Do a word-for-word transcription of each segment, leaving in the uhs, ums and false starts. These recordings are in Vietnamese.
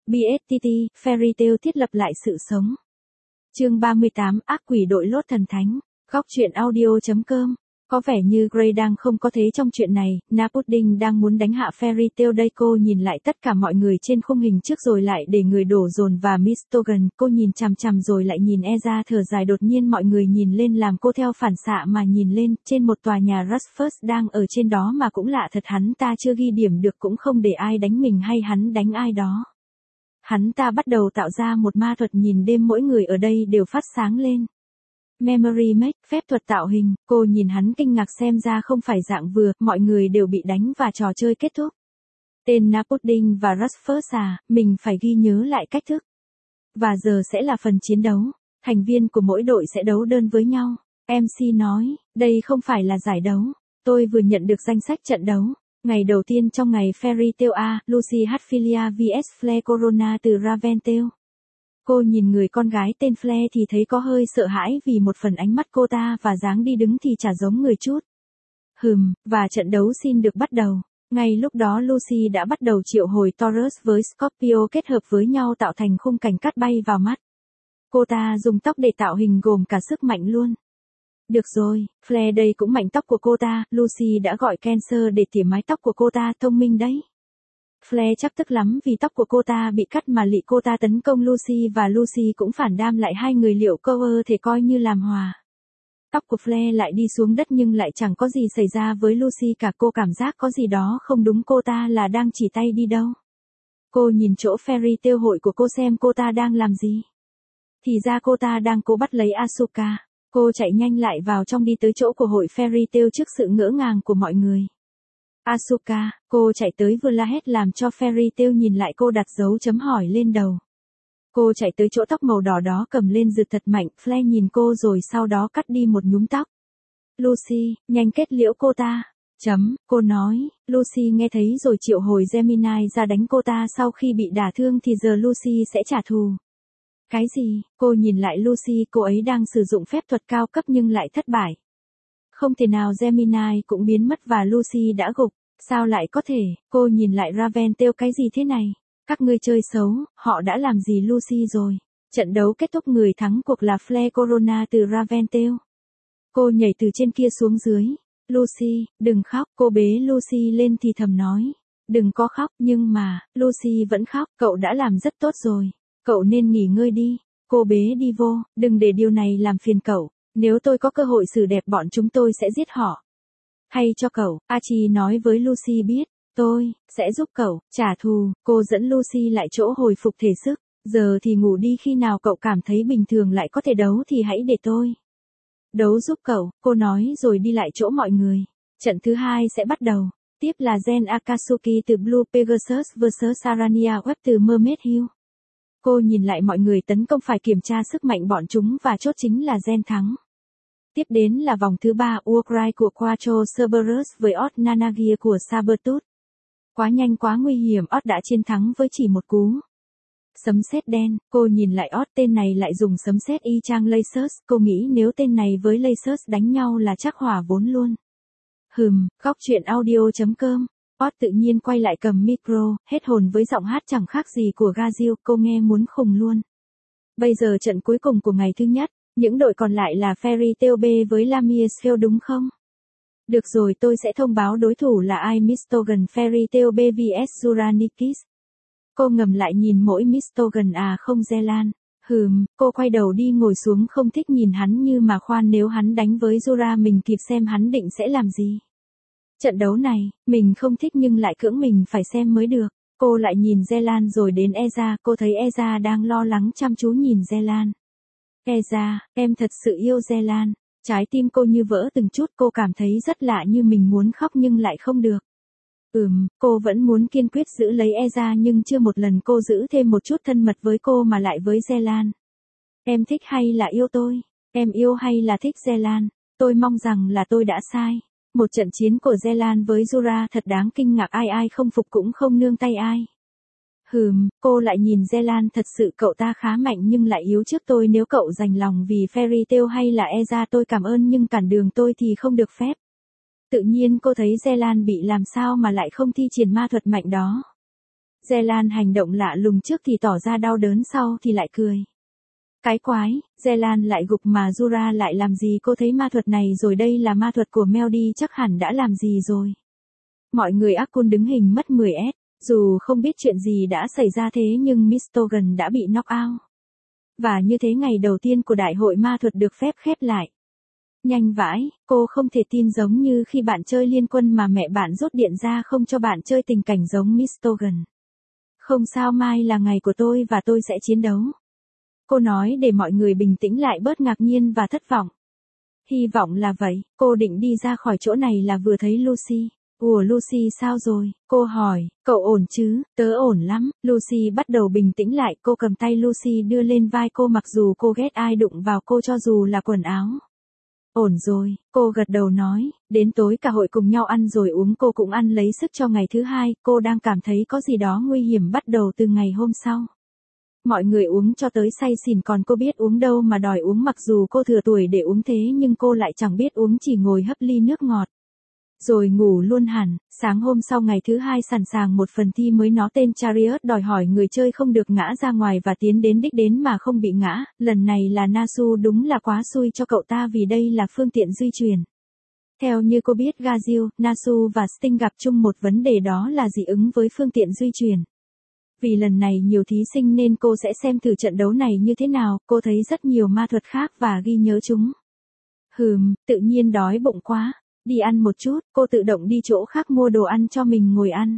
bê ét tê tê, Fairy Tail thiết lập lại sự sống. Chương ba mươi tám, ác quỷ đội lốt thần thánh. Góc truyện audio chấm com. Có vẻ như Grey đang không có thế trong chuyện này, Na Pudding đang muốn đánh hạ Fairy Tail đây. Cô nhìn lại tất cả mọi người trên khung hình trước rồi lại để người đổ dồn và Mistogan. Cô nhìn chằm chằm rồi lại nhìn Eza thở dài. Đột nhiên mọi người nhìn lên làm cô theo phản xạ mà nhìn lên. Trên một tòa nhà Ruffus đang ở trên đó mà cũng lạ thật, hắn ta chưa ghi điểm được cũng không để ai đánh mình hay hắn đánh ai đó. Hắn ta bắt đầu tạo ra một ma thuật nhìn đêm, mỗi người ở đây đều phát sáng lên. Memory Make, phép thuật tạo hình. Cô nhìn hắn kinh ngạc, xem ra không phải dạng vừa, mọi người đều bị đánh và trò chơi kết thúc. Tên Na Pudding và Ruffus à, mình phải ghi nhớ lại cách thức. Và giờ sẽ là phần chiến đấu. Thành viên của mỗi đội sẽ đấu đơn với nhau. em xê nói, đây không phải là giải đấu. Tôi vừa nhận được danh sách trận đấu. Ngày đầu tiên trong ngày Fairy Tail A, Lucy Hatfilia vs Fleur Corona từ Raventail. Cô nhìn người con gái tên Fleur thì thấy có hơi sợ hãi vì một phần ánh mắt cô ta và dáng đi đứng thì chả giống người chút. Hừm, và trận đấu xin được bắt đầu. Ngay lúc đó Lucy đã bắt đầu triệu hồi Taurus với Scorpio kết hợp với nhau tạo thành khung cảnh cắt bay vào mắt. Cô ta dùng tóc để tạo hình gồm cả sức mạnh luôn. Được rồi, Fleur đây cũng mạnh tóc của cô ta, Lucy đã gọi Cancer để tỉa mái tóc của cô ta, thông minh đấy. Fleur chắc tức lắm vì tóc của cô ta bị cắt mà lị cô ta tấn công Lucy và Lucy cũng phản đam lại hai người, liệu câu ơ thể coi như làm hòa. Tóc của Fleur lại đi xuống đất nhưng lại chẳng có gì xảy ra với Lucy cả, cô cảm giác có gì đó không đúng, cô ta là đang chỉ tay đi đâu. Cô nhìn chỗ Fairy Tail hội của cô xem cô ta đang làm gì. Thì ra cô ta đang cố bắt lấy Asuka. Cô chạy nhanh lại vào trong đi tới chỗ của hội Fairy Tail trước sự ngỡ ngàng của mọi người. Asuka, cô chạy tới vừa la hét làm cho Fairy Tail nhìn lại, cô đặt dấu chấm hỏi lên đầu. Cô chạy tới chỗ tóc màu đỏ đó cầm lên giật thật mạnh, Fleur nhìn cô rồi sau đó cắt đi một nhúm tóc. Lucy, nhanh kết liễu cô ta. Chấm, cô nói, Lucy nghe thấy rồi triệu hồi Gemini ra đánh cô ta, sau khi bị đả thương thì giờ Lucy sẽ trả thù. Cái gì? Cô nhìn lại Lucy, cô ấy đang sử dụng phép thuật cao cấp nhưng lại thất bại. Không thể nào, Gemini cũng biến mất và Lucy đã gục. Sao lại có thể? Cô nhìn lại Raventail, cái gì thế này? Các ngươi chơi xấu, họ đã làm gì Lucy rồi? Trận đấu kết thúc, người thắng cuộc là Fleur Corona từ Raventail. Cô nhảy từ trên kia xuống dưới. Lucy, đừng khóc, cô bế Lucy lên thì thầm nói. Đừng có khóc, nhưng mà, Lucy vẫn khóc, cậu đã làm rất tốt rồi. Cậu nên nghỉ ngơi đi. Cô bế đi vô, đừng để điều này làm phiền cậu. Nếu tôi có cơ hội xử đẹp bọn chúng tôi sẽ giết họ. Hay cho cậu, Archie nói với Lucy biết, tôi sẽ giúp cậu trả thù. Cô dẫn Lucy lại chỗ hồi phục thể sức. Giờ thì ngủ đi, khi nào cậu cảm thấy bình thường lại có thể đấu thì hãy để tôi đấu giúp cậu, cô nói rồi đi lại chỗ mọi người. Trận thứ hai sẽ bắt đầu. Tiếp là Gen Akatsuki từ Blue Pegasus versus Arania Web từ Mermaid Hill. Cô nhìn lại mọi người tấn công, phải kiểm tra sức mạnh bọn chúng và chốt chính là Gen thắng. Tiếp đến là vòng thứ ba, Warcry của Quattro Cerberus với Odd Nanagia của Sabertooth. Quá nhanh quá nguy hiểm, Odd đã chiến thắng với chỉ một cú sấm sét đen. Cô nhìn lại Odd, tên này lại dùng sấm sét y chang Lasers, cô nghĩ nếu tên này với Lasers đánh nhau là chắc hỏa vốn luôn. Hừm, góc truyện audio chấm com. Odd tự nhiên quay lại cầm micro, hết hồn với giọng hát chẳng khác gì của Gazil, cô nghe muốn khùng luôn. Bây giờ trận cuối cùng của ngày thứ nhất, những đội còn lại là Fairy Tail B với Lamia's Hill đúng không? Được rồi, tôi sẽ thông báo đối thủ là ai. Mistogan Fairy Tail B vs Zuranikis. Cô ngầm lại nhìn mỗi Mistogan à không Zelan. Hừm, cô quay đầu đi ngồi xuống, không thích nhìn hắn, như mà khoan, nếu hắn đánh với Zura mình kịp xem hắn định sẽ làm gì. Trận đấu này, mình không thích nhưng lại cưỡng mình phải xem mới được. Cô lại nhìn Zelan rồi đến Eza, cô thấy Eza đang lo lắng chăm chú nhìn Zelan. Eza, em thật sự yêu Zelan. Trái tim cô như vỡ từng chút, cô cảm thấy rất lạ, như mình muốn khóc nhưng lại không được. Ừm, cô vẫn muốn kiên quyết giữ lấy Eza nhưng chưa một lần cô giữ thêm một chút thân mật với cô mà lại với Zelan. Em thích hay là yêu tôi? Em yêu hay là thích Zelan? Tôi mong rằng là tôi đã sai. Một trận chiến của Zelan với Zura thật đáng kinh ngạc, ai ai không phục cũng không nương tay ai. Hừm, cô lại nhìn Zelan, thật sự cậu ta khá mạnh nhưng lại yếu trước tôi, nếu cậu dành lòng vì Fairy Tail hay là Eza tôi cảm ơn, nhưng cản đường tôi thì không được phép. Tự nhiên cô thấy Zelan bị làm sao mà lại không thi triển ma thuật mạnh đó. Zelan hành động lạ lùng trước thì tỏ ra đau đớn sau thì lại cười. Cái quái, Zelan lại gục mà Jura lại làm gì cô thấy ma thuật này rồi đây là ma thuật của Melody chắc hẳn đã làm gì rồi. Mọi người Akun đứng hình mất mười S, dù không biết chuyện gì đã xảy ra thế nhưng Mistogan đã bị knock out. Và như thế ngày đầu tiên của đại hội ma thuật được phép khép lại. Nhanh vãi, cô không thể tin giống như khi bạn chơi liên quân mà mẹ bạn rút điện ra không cho bạn chơi tình cảnh giống Mistogan. Không sao, mai là ngày của tôi và tôi sẽ chiến đấu. Cô nói để mọi người bình tĩnh lại bớt ngạc nhiên và thất vọng. Hy vọng là vậy, cô định đi ra khỏi chỗ này là vừa thấy Lucy. Ủa Lucy sao rồi? Cô hỏi, cậu ổn chứ? Tớ ổn lắm. Lucy bắt đầu bình tĩnh lại, cô cầm tay Lucy đưa lên vai cô mặc dù cô ghét ai đụng vào cô cho dù là quần áo. Ổn rồi, cô gật đầu nói, đến tối cả hội cùng nhau ăn rồi uống cô cũng ăn lấy sức cho ngày thứ hai, cô đang cảm thấy có gì đó nguy hiểm bắt đầu từ ngày hôm sau. Mọi người uống cho tới say xỉn còn cô biết uống đâu mà đòi uống mặc dù cô thừa tuổi để uống thế nhưng cô lại chẳng biết uống chỉ ngồi hấp ly nước ngọt. Rồi ngủ luôn hẳn, sáng hôm sau ngày thứ hai sẵn sàng một phần thi mới nó tên Chariot đòi hỏi người chơi không được ngã ra ngoài và tiến đến đích đến mà không bị ngã, lần này là Nasu đúng là quá xui cho cậu ta vì đây là phương tiện di chuyển. Theo như cô biết Gazil, Nasu và Sting gặp chung một vấn đề đó là dị ứng với phương tiện di chuyển. Vì lần này nhiều thí sinh nên cô sẽ xem thử trận đấu này như thế nào, cô thấy rất nhiều ma thuật khác và ghi nhớ chúng. Hừm, tự nhiên đói bụng quá. Đi ăn một chút, cô tự động đi chỗ khác mua đồ ăn cho mình ngồi ăn.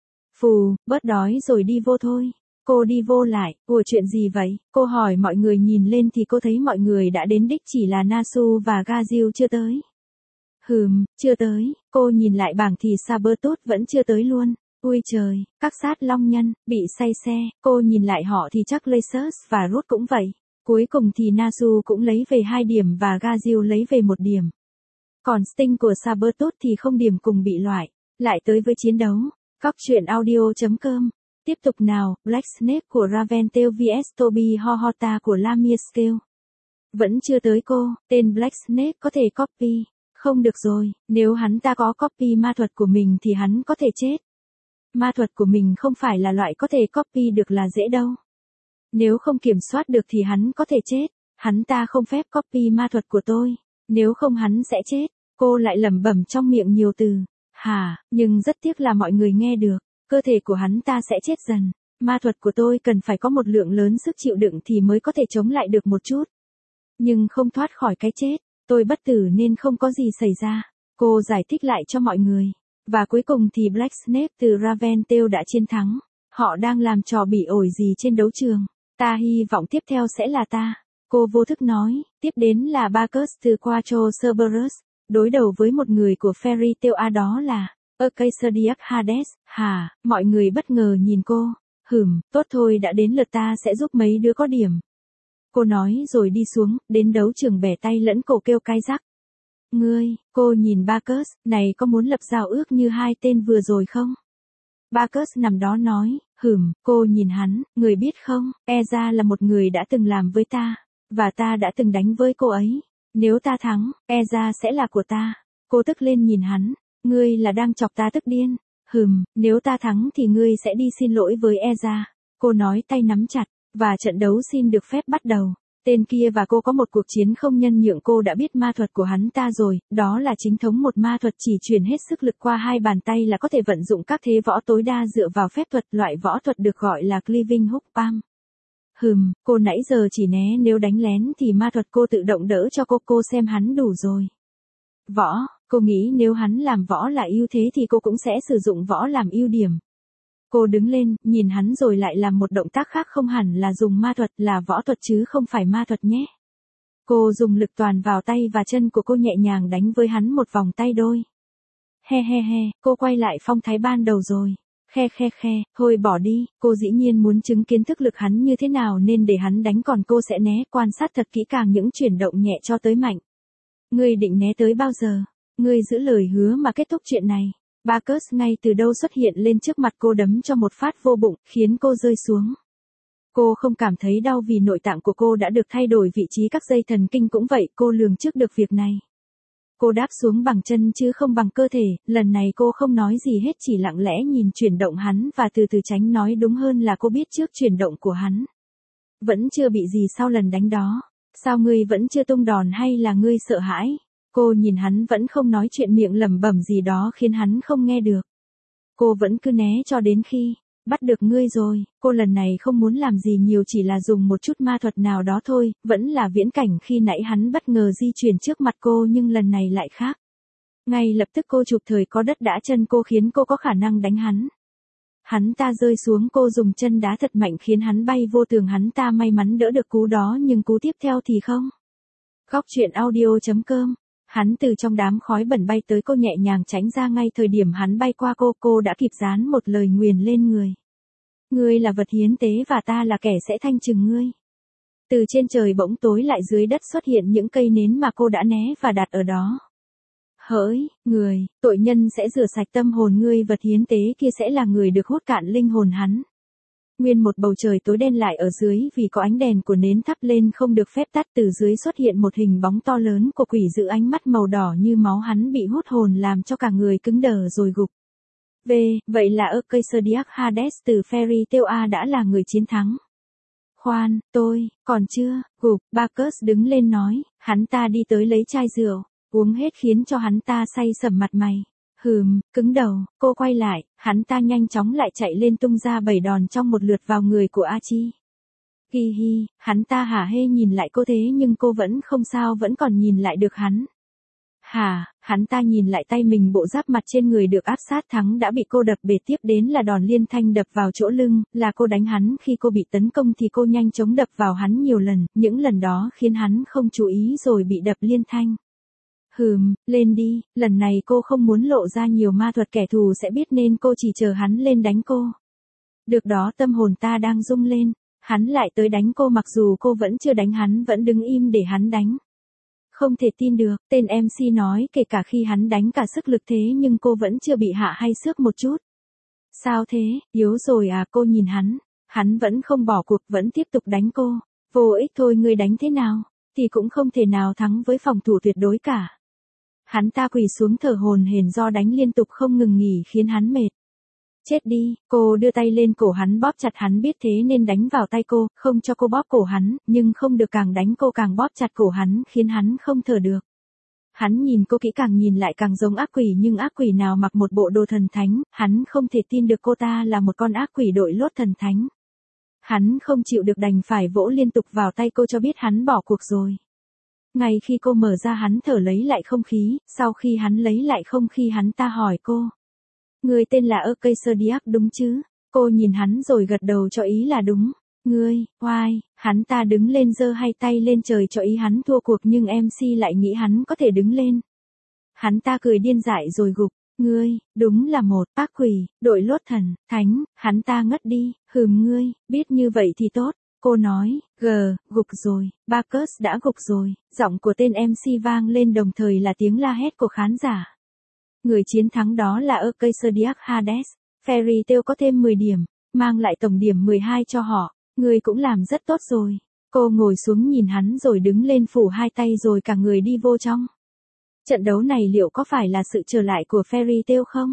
Phù, bớt đói rồi đi vô thôi. Cô đi vô lại, ủa chuyện gì vậy? Cô hỏi mọi người nhìn lên thì cô thấy mọi người đã đến đích chỉ là Nasu và Gazil chưa tới. Hừm, chưa tới, cô nhìn lại bảng thì Sabertooth vẫn chưa tới luôn. Ui trời, các sát long nhân, bị say xe, cô nhìn lại họ thì chắc Lacers và Root cũng vậy. Cuối cùng thì Nasu cũng lấy về hai điểm và Gazil lấy về một điểm. Còn Sting của Sabertooth thì không điểm cùng bị loại. Lại tới với chiến đấu. Góc truyện audio chấm com. Tiếp tục nào, Black Snake của Raventail vs Toby Hohota của Lamiescale. Vẫn chưa tới cô, tên Black Snake có thể copy. Không được rồi, nếu hắn ta có copy ma thuật của mình thì hắn có thể chết. Ma thuật của mình không phải là loại có thể copy được là dễ đâu. Nếu không kiểm soát được thì hắn có thể chết. Hắn ta không phép copy ma thuật của tôi. Nếu không hắn sẽ chết. Cô lại lẩm bẩm trong miệng nhiều từ. Hả, nhưng rất tiếc là mọi người nghe được. Cơ thể của hắn ta sẽ chết dần. Ma thuật của tôi cần phải có một lượng lớn sức chịu đựng thì mới có thể chống lại được một chút. Nhưng không thoát khỏi cái chết. Tôi bất tử nên không có gì xảy ra. Cô giải thích lại cho mọi người. Và cuối cùng thì Black Snake từ Raventail đã chiến thắng. Họ đang làm trò bỉ ổi gì trên đấu trường. Ta hy vọng tiếp theo sẽ là ta. Cô vô thức nói. Tiếp đến là Bacchus từ Quattro Cerberus. Đối đầu với một người của Fairy Tail A đó là Acacia Hades. Hả, mọi người bất ngờ nhìn cô. Hừm, tốt thôi đã đến lượt ta sẽ giúp mấy đứa có điểm. Cô nói rồi đi xuống, đến đấu trường bẻ tay lẫn cổ kêu cay rắc. Ngươi, cô nhìn Bacchus, này có muốn lập giao ước như hai tên vừa rồi không? Bacchus nằm đó nói, hừm, cô nhìn hắn, người biết không, Eza là một người đã từng làm với ta, và ta đã từng đánh với cô ấy. Nếu ta thắng, Eza sẽ là của ta. Cô tức lên nhìn hắn, ngươi là đang chọc ta tức điên. Hừm, nếu ta thắng thì ngươi sẽ đi xin lỗi với Eza. Cô nói tay nắm chặt, và trận đấu xin được phép bắt đầu. Tên kia và cô có một cuộc chiến không nhân nhượng cô đã biết ma thuật của hắn ta rồi, đó là chính thống một ma thuật chỉ truyền hết sức lực qua hai bàn tay là có thể vận dụng các thế võ tối đa dựa vào phép thuật, loại võ thuật được gọi là Cleaving Hook Palm. Hừm, cô nãy giờ chỉ né nếu đánh lén thì ma thuật cô tự động đỡ cho cô, cô xem hắn đủ rồi. Võ, cô nghĩ nếu hắn làm võ là ưu thế thì cô cũng sẽ sử dụng võ làm ưu điểm. Cô đứng lên, nhìn hắn rồi lại làm một động tác khác không hẳn là dùng ma thuật, là võ thuật chứ không phải ma thuật nhé. Cô dùng lực toàn vào tay và chân của cô nhẹ nhàng đánh với hắn một vòng tay đôi. He he he, cô quay lại phong thái ban đầu rồi. Khe khe khe, thôi bỏ đi, cô dĩ nhiên muốn chứng kiến thức lực hắn như thế nào nên để hắn đánh còn cô sẽ né, quan sát thật kỹ càng những chuyển động nhẹ cho tới mạnh. Ngươi định né tới bao giờ? Ngươi giữ lời hứa mà kết thúc chuyện này. Bacchus ngay từ đâu xuất hiện lên trước mặt cô đấm cho một phát vô bụng, khiến cô rơi xuống. Cô không cảm thấy đau vì nội tạng của cô đã được thay đổi vị trí các dây thần kinh cũng vậy, cô lường trước được việc này. Cô đáp xuống bằng chân chứ không bằng cơ thể, lần này cô không nói gì hết chỉ lặng lẽ nhìn chuyển động hắn và từ từ tránh nói đúng hơn là cô biết trước chuyển động của hắn. Vẫn chưa bị gì sau lần đánh đó. Sao ngươi vẫn chưa tung đòn hay là ngươi sợ hãi? Cô nhìn hắn vẫn không nói chuyện miệng lẩm bẩm gì đó khiến hắn không nghe được. Cô vẫn cứ né cho đến khi bắt được ngươi rồi. Cô lần này không muốn làm gì nhiều chỉ là dùng một chút ma thuật nào đó thôi, vẫn là viễn cảnh khi nãy hắn bất ngờ di chuyển trước mặt cô nhưng lần này lại khác. Ngay lập tức cô chụp thời có đất đã chân cô khiến cô có khả năng đánh hắn. Hắn ta rơi xuống cô dùng chân đá thật mạnh khiến hắn bay vô tường hắn ta may mắn đỡ được cú đó nhưng cú tiếp theo thì không. Góc truyện audio chấm com. Hắn từ trong đám khói bẩn bay tới cô nhẹ nhàng tránh ra ngay thời điểm hắn bay qua cô, cô đã kịp dán một lời nguyền lên người. Ngươi là vật hiến tế và ta là kẻ sẽ thanh trừng ngươi. Từ trên trời bỗng tối lại dưới đất xuất hiện những cây nến mà cô đã né và đặt ở đó. Hỡi, người, tội nhân sẽ rửa sạch tâm hồn ngươi vật hiến tế kia sẽ là người được hút cạn linh hồn hắn. Nguyên một bầu trời tối đen lại ở dưới vì có ánh đèn của nến thắp lên không được phép tắt từ dưới xuất hiện một hình bóng to lớn của quỷ dữ ánh mắt màu đỏ như máu hắn bị hút hồn làm cho cả người cứng đờ rồi gục. V, vậy là Acacia Hades từ Fairy Tail A đã là người chiến thắng. Khoan, tôi, còn chưa, gục, Bacchus đứng lên nói, hắn ta đi tới lấy chai rượu, uống hết khiến cho hắn ta say sẩm mặt mày. Hừm, cứng đầu, cô quay lại, hắn ta nhanh chóng lại chạy lên tung ra bảy đòn trong một lượt vào người của Achi. Hi hi, hắn ta hả hê nhìn lại cô thế nhưng cô vẫn không sao vẫn còn nhìn lại được hắn. Hả, hắn ta nhìn lại tay mình bộ giáp mặt trên người được áp sát thắng đã bị cô đập bể tiếp đến là đòn liên thanh đập vào chỗ lưng, là cô đánh hắn khi cô bị tấn công thì cô nhanh chóng đập vào hắn nhiều lần, những lần đó khiến hắn không chú ý rồi bị đập liên thanh. Hừm, lên đi, lần này cô không muốn lộ ra nhiều ma thuật kẻ thù sẽ biết nên cô chỉ chờ hắn lên đánh cô. Được đó tâm hồn ta đang rung lên, hắn lại tới đánh cô mặc dù cô vẫn chưa đánh hắn vẫn đứng im để hắn đánh. Không thể tin được, tên em xê nói kể cả khi hắn đánh cả sức lực thế nhưng cô vẫn chưa bị hạ hay xước một chút. Sao thế, yếu rồi à cô nhìn hắn, hắn vẫn không bỏ cuộc vẫn tiếp tục đánh cô. Vô ích thôi ngươi đánh thế nào, thì cũng không thể nào thắng với phòng thủ tuyệt đối cả. Hắn ta quỳ xuống thở hổn hển do đánh liên tục không ngừng nghỉ khiến hắn mệt. Chết đi, cô đưa tay lên cổ hắn bóp chặt hắn biết thế nên đánh vào tay cô, không cho cô bóp cổ hắn, nhưng không được càng đánh cô càng bóp chặt cổ hắn khiến hắn không thở được. Hắn nhìn cô kỹ càng nhìn lại càng giống ác quỷ nhưng ác quỷ nào mặc một bộ đồ thần thánh, hắn không thể tin được cô ta là một con ác quỷ đội lốt thần thánh. Hắn không chịu được đành phải vỗ liên tục vào tay cô cho biết hắn bỏ cuộc rồi. Ngay khi cô mở ra hắn thở lấy lại không khí, sau khi hắn lấy lại không khí hắn ta hỏi cô. Người tên là Acacia đúng chứ? Cô nhìn hắn rồi gật đầu cho ý là đúng. Ngươi, oai, hắn ta đứng lên giơ hai tay lên trời cho ý hắn thua cuộc nhưng em xê lại nghĩ hắn có thể đứng lên. Hắn ta cười điên dại rồi gục. Ngươi, đúng là một ác quỷ, đội lốt thần, thánh, hắn ta ngất đi, hừm ngươi, biết như vậy thì tốt. Cô nói, gờ, gục rồi, Bacchus đã gục rồi, giọng của tên em xê vang lên đồng thời là tiếng la hét của khán giả. Người chiến thắng đó là Acacia Hades, Fairy Tail có thêm mười điểm, mang lại tổng điểm mười hai cho họ, người cũng làm rất tốt rồi. Cô ngồi xuống nhìn hắn rồi đứng lên phủ hai tay rồi cả người đi vô trong. Trận đấu này liệu có phải là sự trở lại của Fairy Tail không?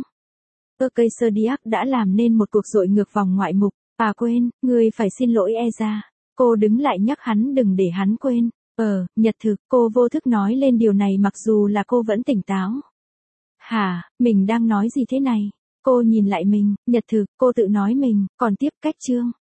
Acacia đã làm nên một cuộc dội ngược vòng ngoại mục. À quên, ngươi phải xin lỗi Eza. Cô đứng lại nhắc hắn đừng để hắn quên. Ờ, nhật thực, cô vô thức nói lên điều này mặc dù là cô vẫn tỉnh táo. Hả, mình đang nói gì thế này? Cô nhìn lại mình, nhật thực, cô tự nói mình, còn tiếp cách chương.